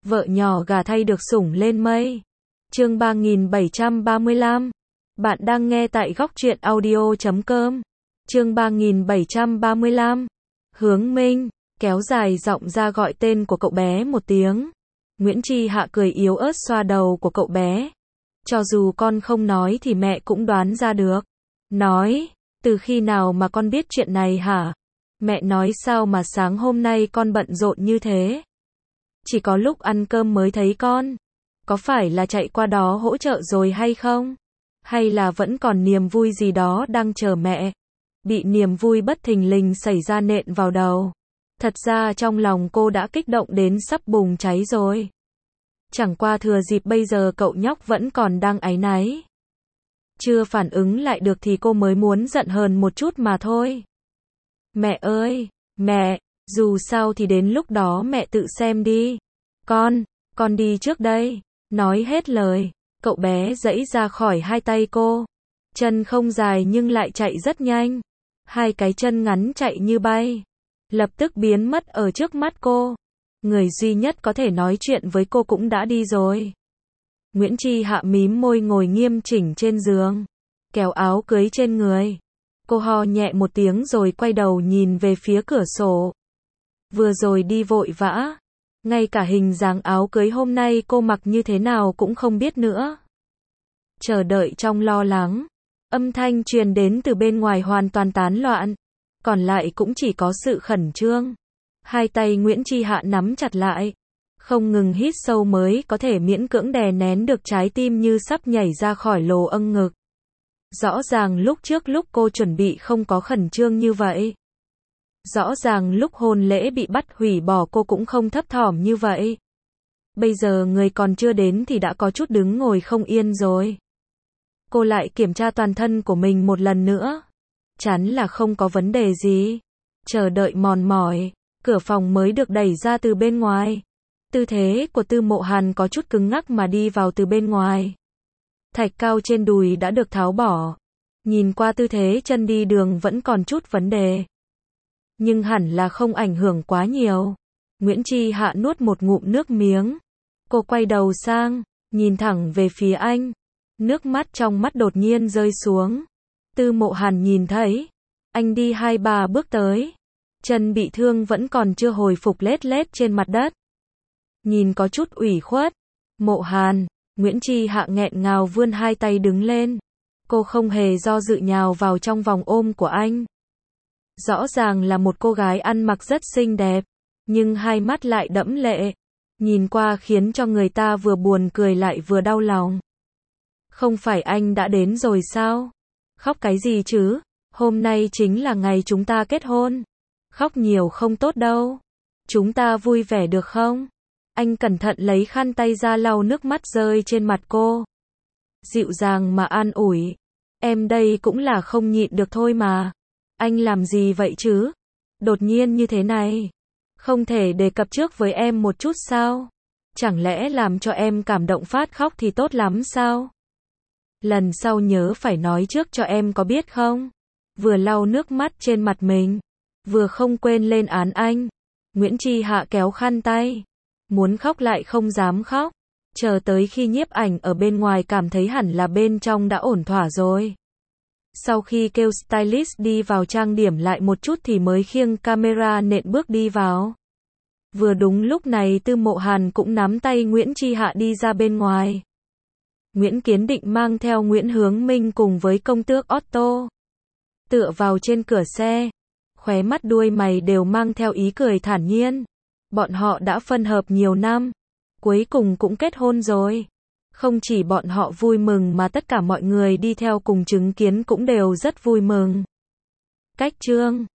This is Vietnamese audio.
Vợ nhỏ gà thay được sủng lên mây. Chương 3735. Bạn đang nghe tại góc truyện audio.com. Chương 3735. Hướng Minh kéo dài giọng ra gọi tên của cậu bé một tiếng. Nguyễn Tri Hạ cười yếu ớt xoa đầu của cậu bé. Cho dù con không nói thì mẹ cũng đoán ra được. Nói, từ khi nào mà con biết chuyện này hả? Mẹ nói sao mà sáng hôm nay con bận rộn như thế? Chỉ có lúc ăn cơm mới thấy con. Có phải là chạy qua đó hỗ trợ rồi hay không? Hay là vẫn còn niềm vui gì đó đang chờ mẹ? Bị niềm vui bất thình lình xảy ra nện vào đầu. Thật ra trong lòng cô đã kích động đến sắp bùng cháy rồi. Chẳng qua thừa dịp bây giờ cậu nhóc vẫn còn đang áy náy. Chưa phản ứng lại được thì cô mới muốn giận hờn một chút mà thôi. Mẹ ơi, mẹ, dù sao thì đến lúc đó mẹ tự xem đi. Con đi trước đây. Nói hết lời, cậu bé giãy ra khỏi hai tay cô. Chân không dài nhưng lại chạy rất nhanh. Hai cái chân ngắn chạy như bay. Lập tức biến mất ở trước mắt cô. Người duy nhất có thể nói chuyện với cô cũng đã đi rồi. Nguyễn Tri Hạ mím môi ngồi nghiêm chỉnh trên giường. Kéo áo cưới trên người. Cô ho nhẹ một tiếng rồi quay đầu nhìn về phía cửa sổ. Vừa rồi đi vội vã. Ngay cả hình dáng áo cưới hôm nay cô mặc như thế nào cũng không biết nữa. Chờ đợi trong lo lắng. Âm thanh truyền đến từ bên ngoài hoàn toàn tán loạn. Còn lại cũng chỉ có sự khẩn trương. Hai tay Nguyễn Tri Hạ nắm chặt lại. Không ngừng hít sâu mới có thể miễn cưỡng đè nén được trái tim như sắp nhảy ra khỏi lồ âng ngực. Rõ ràng lúc trước lúc cô chuẩn bị không có khẩn trương như vậy. Rõ ràng lúc hôn lễ bị bắt hủy bỏ cô cũng không thấp thỏm như vậy. Bây giờ người còn chưa đến thì đã có chút đứng ngồi không yên rồi. Cô lại kiểm tra toàn thân của mình một lần nữa. Chắn là không có vấn đề gì. Chờ đợi mòn mỏi, cửa phòng mới được đẩy ra từ bên ngoài. Tư thế của Tư Mộ Hàn có chút cứng ngắc mà đi vào từ bên ngoài. Thạch cao trên đùi đã được tháo bỏ. Nhìn qua tư thế chân đi đường vẫn còn chút vấn đề. Nhưng hẳn là không ảnh hưởng quá nhiều. Nguyễn Tri Hạ nuốt một ngụm nước miếng. Cô quay đầu sang, nhìn thẳng về phía anh. Nước mắt trong mắt đột nhiên rơi xuống. Tư Mộ Hàn nhìn thấy. Anh đi 2-3 bước tới. Chân bị thương vẫn còn chưa hồi phục lết lết trên mặt đất. Nhìn có chút ủy khuất. Mộ Hàn, Nguyễn Tri Hạ nghẹn ngào vươn hai tay đứng lên. Cô không hề do dự nhào vào trong vòng ôm của anh. Rõ ràng là một cô gái ăn mặc rất xinh đẹp, nhưng hai mắt lại đẫm lệ. Nhìn qua khiến cho người ta vừa buồn cười lại vừa đau lòng. Không phải anh đã đến rồi sao? Khóc cái gì chứ? Hôm nay chính là ngày chúng ta kết hôn. Khóc nhiều không tốt đâu. Chúng ta vui vẻ được không? Anh cẩn thận lấy khăn tay ra lau nước mắt rơi trên mặt cô. Dịu dàng mà an ủi. Em đây cũng là không nhịn được thôi mà. Anh làm gì vậy chứ? Đột nhiên như thế này. Không thể đề cập trước với em một chút sao? Chẳng lẽ làm cho em cảm động phát khóc thì tốt lắm sao? Lần sau nhớ phải nói trước cho em có biết không? Vừa lau nước mắt trên mặt mình, vừa không quên lên án anh. Nguyễn Tri Hạ kéo khăn tay. Muốn khóc lại không dám khóc. Chờ tới khi nhiếp ảnh ở bên ngoài cảm thấy hẳn là bên trong đã ổn thỏa rồi. Sau khi kêu stylist đi vào trang điểm lại một chút thì mới khiêng camera nện bước đi vào. Vừa đúng lúc này Tư Mộ Hàn cũng nắm tay Nguyễn Tri Hạ đi ra bên ngoài. Nguyễn Kiến Định mang theo Nguyễn Hướng Minh cùng với công tước Otto. Tựa vào trên cửa xe. Khóe mắt đuôi mày đều mang theo ý cười thản nhiên. Bọn họ đã phân hợp nhiều năm. Cuối cùng cũng kết hôn rồi. Không chỉ bọn họ vui mừng mà tất cả mọi người đi theo cùng chứng kiến cũng đều rất vui mừng. Cách chương